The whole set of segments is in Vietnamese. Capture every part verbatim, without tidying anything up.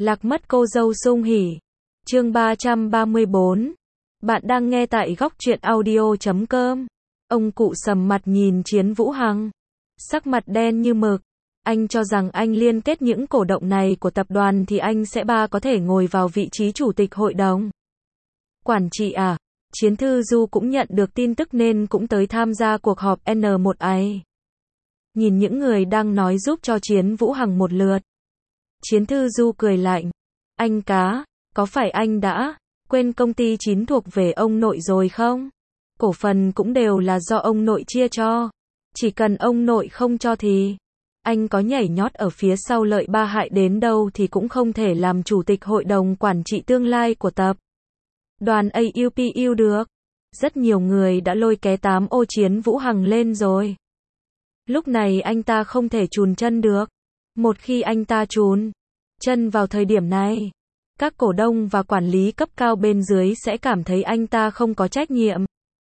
Lạc mất cô dâu sung hỉ. Chương ba trăm ba mươi bốn. Bạn đang nghe tại góc truyện audio chấm com. Ông cụ sầm mặt nhìn Chiến Vũ Hằng. Sắc mặt đen như mực. Anh cho rằng anh liên kết những cổ động này của tập đoàn thì anh sẽ ba có thể ngồi vào vị trí chủ tịch hội đồng quản trị à? Chiến Thư Du cũng nhận được tin tức nên cũng tới tham gia cuộc họp N một ấy. Nhìn những người đang nói giúp cho Chiến Vũ Hằng một lượt. Chiến Thư Du cười lạnh. Anh cá, có phải anh đã quên công ty chín thuộc về ông nội rồi không? Cổ phần cũng đều là do ông nội chia cho. Chỉ cần ông nội không cho thì anh có nhảy nhót ở phía sau lợi ba hại đến đâu thì cũng không thể làm chủ tịch hội đồng quản trị tương lai của tập đoàn a u pê u được. Rất nhiều người đã lôi ké tám ô Chiến Vũ Hằng lên rồi. Lúc này anh ta không thể chùn chân được. Một khi anh ta chùn chân vào thời điểm này, các cổ đông và quản lý cấp cao bên dưới sẽ cảm thấy anh ta không có trách nhiệm.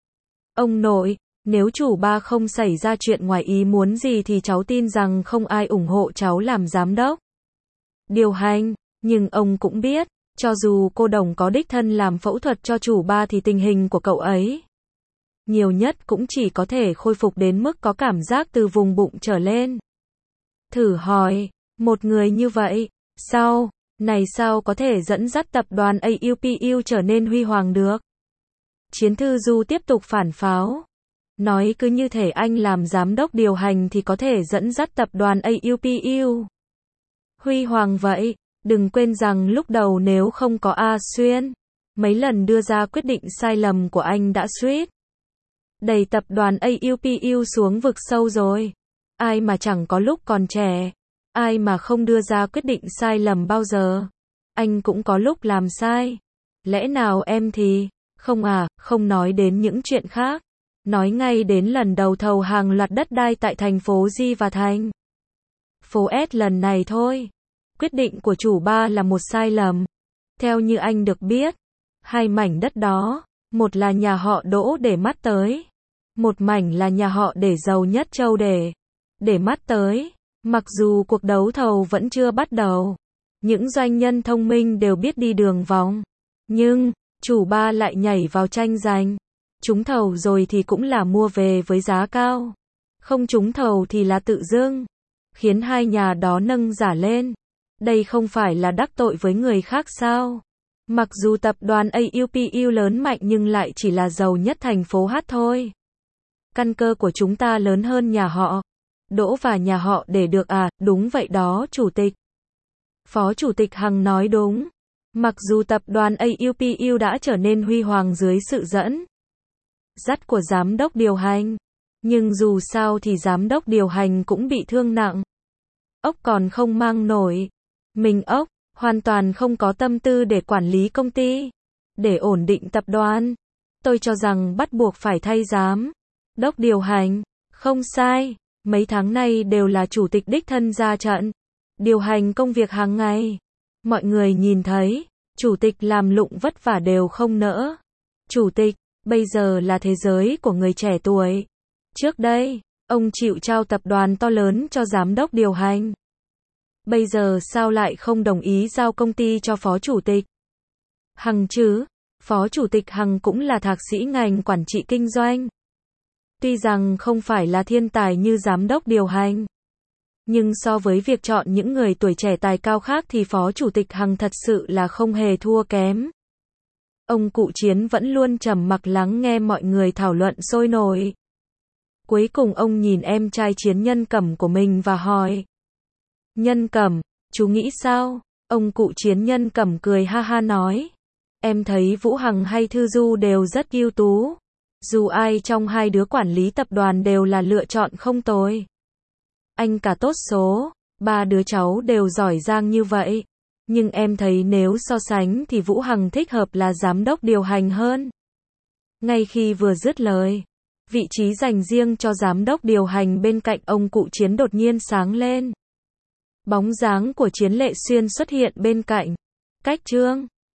Ông nội, nếu chủ ba không xảy ra chuyện ngoài ý muốn gì thì cháu tin rằng không ai ủng hộ cháu làm giám đốc điều hành, nhưng ông cũng biết, cho dù cô Đồng có đích thân làm phẫu thuật cho chủ ba thì tình hình của cậu ấy nhiều nhất cũng chỉ có thể khôi phục đến mức có cảm giác từ vùng bụng trở lên. Thử hỏi, một người như vậy, sao, này sao có thể dẫn dắt tập đoàn a u pê u trở nên huy hoàng được? Chiến Thư Du tiếp tục phản pháo. Nói cứ như thể anh làm giám đốc điều hành thì có thể dẫn dắt tập đoàn a u pê u huy hoàng vậy. Đừng quên rằng lúc đầu nếu không có A Xuyên, mấy lần đưa ra quyết định sai lầm của anh đã suýt đẩy tập đoàn a u pê u xuống vực sâu rồi. Ai mà chẳng có lúc còn trẻ, ai mà không đưa ra quyết định sai lầm bao giờ. Anh cũng có lúc làm sai. Lẽ nào em thì không à? Không nói đến những chuyện khác, nói ngay đến lần đầu thầu hàng loạt đất đai tại thành phố Di và thành phố S lần này thôi. Quyết định của chủ ba là một sai lầm. Theo như anh được biết, hai mảnh đất đó, một là nhà họ Đỗ để mắt tới, một mảnh là nhà họ để giàu nhất châu để để mắt tới. Mặc dù cuộc đấu thầu vẫn chưa bắt đầu, những doanh nhân thông minh đều biết đi đường vòng, nhưng chủ ba lại nhảy vào tranh giành. Trúng thầu rồi thì cũng là mua về với giá cao, không trúng thầu thì là tự dưng, khiến hai nhà đó nâng giá lên. Đây không phải là đắc tội với người khác sao? Mặc dù tập đoàn a u pê u lớn mạnh nhưng lại chỉ là giàu nhất thành phố H thôi. Căn cơ của chúng ta lớn hơn nhà họ Đỗ và nhà họ để được à? Đúng vậy đó chủ tịch. Phó chủ tịch Hằng nói đúng. Mặc dù tập đoàn a u pê u đã trở nên huy hoàng dưới sự dẫn dắt của giám đốc điều hành, nhưng dù sao thì giám đốc điều hành cũng bị thương nặng. Ốc còn không mang nổi mình ốc, hoàn toàn không có tâm tư để quản lý công ty, để ổn định tập đoàn. Tôi cho rằng bắt buộc phải thay giám đốc điều hành. Không sai, mấy tháng nay đều là chủ tịch đích thân ra trận, điều hành công việc hàng ngày. Mọi người nhìn thấy, chủ tịch làm lụng vất vả đều không nỡ. Chủ tịch, bây giờ là thế giới của người trẻ tuổi. Trước đây, ông chịu trao tập đoàn to lớn cho giám đốc điều hành. Bây giờ sao lại không đồng ý giao công ty cho phó chủ tịch Hằng chứ? Phó chủ tịch Hằng cũng là thạc sĩ ngành quản trị kinh doanh. Tuy rằng không phải là thiên tài như giám đốc điều hành, nhưng so với việc chọn những người tuổi trẻ tài cao khác thì phó chủ tịch Hằng thật sự là không hề thua kém. Ông cụ Chiến vẫn luôn trầm mặc lắng nghe mọi người thảo luận sôi nổi. Cuối cùng ông nhìn em trai Chiến Nhân Cẩm của mình và hỏi. Nhân Cẩm, chú nghĩ sao? Ông cụ Chiến Nhân Cẩm cười ha ha nói. Em thấy Vũ Hằng hay Thư Du đều rất ưu tú. Dù ai trong hai đứa quản lý tập đoàn đều là lựa chọn không tồi. Anh cả tốt số, ba đứa cháu đều giỏi giang như vậy. Nhưng em thấy nếu so sánh thì Vũ Hằng thích hợp là giám đốc điều hành hơn. Ngay khi vừa dứt lời, vị trí dành riêng cho giám đốc điều hành bên cạnh ông cụ Chiến đột nhiên sáng lên. Bóng dáng của Chiến Lệ Xuyên xuất hiện bên cạnh. Cách Trương